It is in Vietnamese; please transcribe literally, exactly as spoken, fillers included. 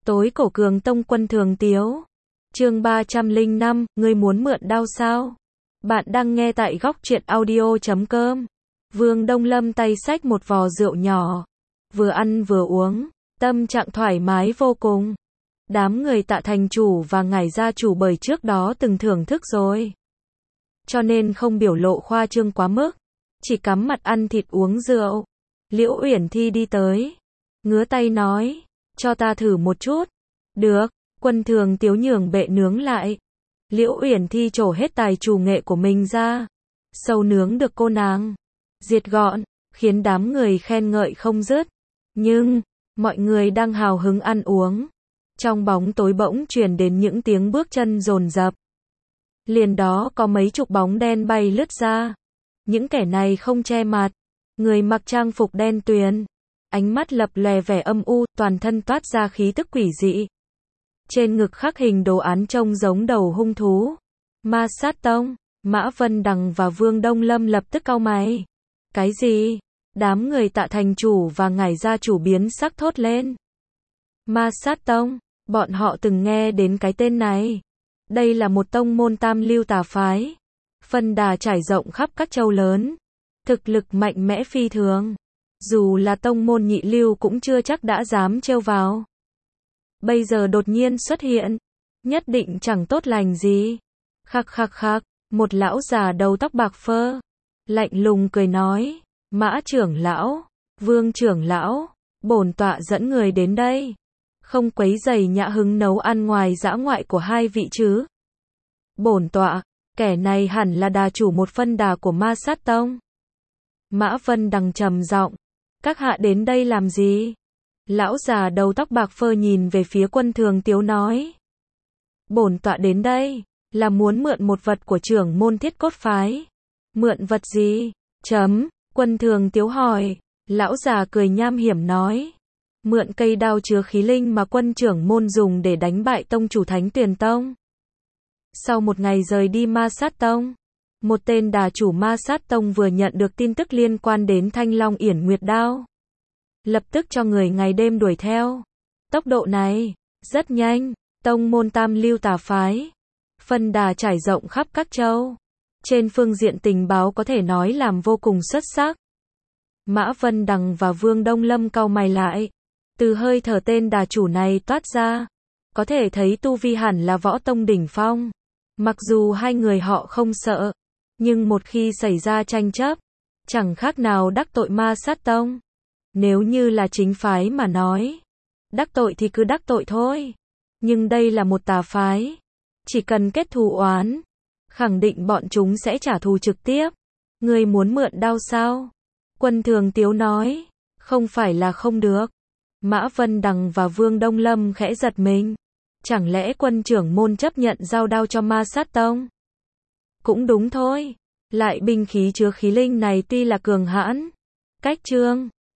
Tối cổ cường tông quân Thường Tiếu. Chương ba trăm lẻ năm, ngươi muốn mượn đao sao? Bạn đang nghe tại góc truyện audio chấm com. Vương Đông Lâm tay xách một vò rượu nhỏ, vừa ăn vừa uống, tâm trạng thoải mái vô cùng. Đám người Tạ thành chủ và ngải gia chủ bởi trước đó từng thưởng thức rồi, cho nên không biểu lộ khoa trương quá mức, chỉ cắm mặt ăn thịt uống rượu. Liễu Uyển Thi đi tới, ngứa tay nói, cho ta thử một chút. Được, quân Thường Tiếu nhường bệ nướng lại. Liễu Uyển Thi trổ hết tài chủ nghệ của mình ra, sâu nướng được cô nàng diệt gọn, khiến đám người khen ngợi không dứt. Nhưng, mọi người đang hào hứng ăn uống, trong bóng tối bỗng truyền đến những tiếng bước chân dồn dập. Liền đó có mấy chục bóng đen bay lướt ra. Những kẻ này không che mặt, người mặc trang phục đen tuyền, ánh mắt lập lòe vẻ âm u, toàn thân toát ra khí tức quỷ dị. Trên ngực khắc hình đồ án trông giống đầu hung thú. Ma Sát Tông. Mã Vân Đằng và Vương Đông Lâm lập tức cau mày. Cái gì? Đám người Tạ thành chủ và ngải gia chủ biến sắc thốt lên. Ma Sát Tông, bọn họ từng nghe đến cái tên này. Đây là một tông môn tam lưu tà phái, phân đà trải rộng khắp các châu lớn, thực lực mạnh mẽ phi thường. Dù là tông môn nhị lưu cũng chưa chắc đã dám trêu vào. Bây giờ đột nhiên xuất hiện, nhất định chẳng tốt lành gì. Khắc khắc khắc, một lão già đầu tóc bạc phơ, lạnh lùng cười nói, Mã trưởng lão, Vương trưởng lão, bổn tọa dẫn người đến đây, không quấy rầy nhã hứng nấu ăn ngoài dã ngoại của hai vị chứ. Bổn tọa, kẻ này hẳn là đà chủ một phân đà của Ma Sát Tông. Mã Vân Đằng trầm giọng, các hạ đến đây làm gì? Lão già đầu tóc bạc phơ nhìn về phía quân Thường Tiếu nói, bổn tọa đến đây là muốn mượn một vật của trưởng môn Thiết Cốt phái. Mượn vật gì? Chấm, quân Thường Tiếu hỏi. Lão già cười nham hiểm nói, mượn cây đao chứa khí linh mà quân trưởng môn dùng để đánh bại tông chủ Thánh Tuyền Tông. Sau một ngày rời đi Ma Sát Tông, một tên đà chủ Ma Sát Tông vừa nhận được tin tức liên quan đến Thanh Long Yển Nguyệt Đao, lập tức cho người ngày đêm đuổi theo. Tốc độ này rất nhanh. Tông môn tam lưu tà phái, phân đà trải rộng khắp các châu, trên phương diện tình báo có thể nói làm vô cùng xuất sắc. Mã Vân Đằng và Vương Đông Lâm cau mày lại. Từ hơi thở tên đà chủ này toát ra, có thể thấy tu vi hẳn là võ tông đỉnh phong. Mặc dù hai người họ không sợ, nhưng một khi xảy ra tranh chấp, chẳng khác nào đắc tội Ma Sát Tông. Nếu như là chính phái mà nói, đắc tội thì cứ đắc tội thôi. Nhưng đây là một tà phái, chỉ cần kết thù oán, khẳng định bọn chúng sẽ trả thù trực tiếp. Ngươi muốn mượn đao sao? Quân Thường Tiếu nói, không phải là không được. Mã Vân Đằng và Vương Đông Lâm khẽ giật mình. Chẳng lẽ quân trưởng môn chấp nhận giao đao cho Ma Sát Tông? Cũng đúng thôi. Lại binh khí chứa khí linh này tuy là cường hãn, cách chương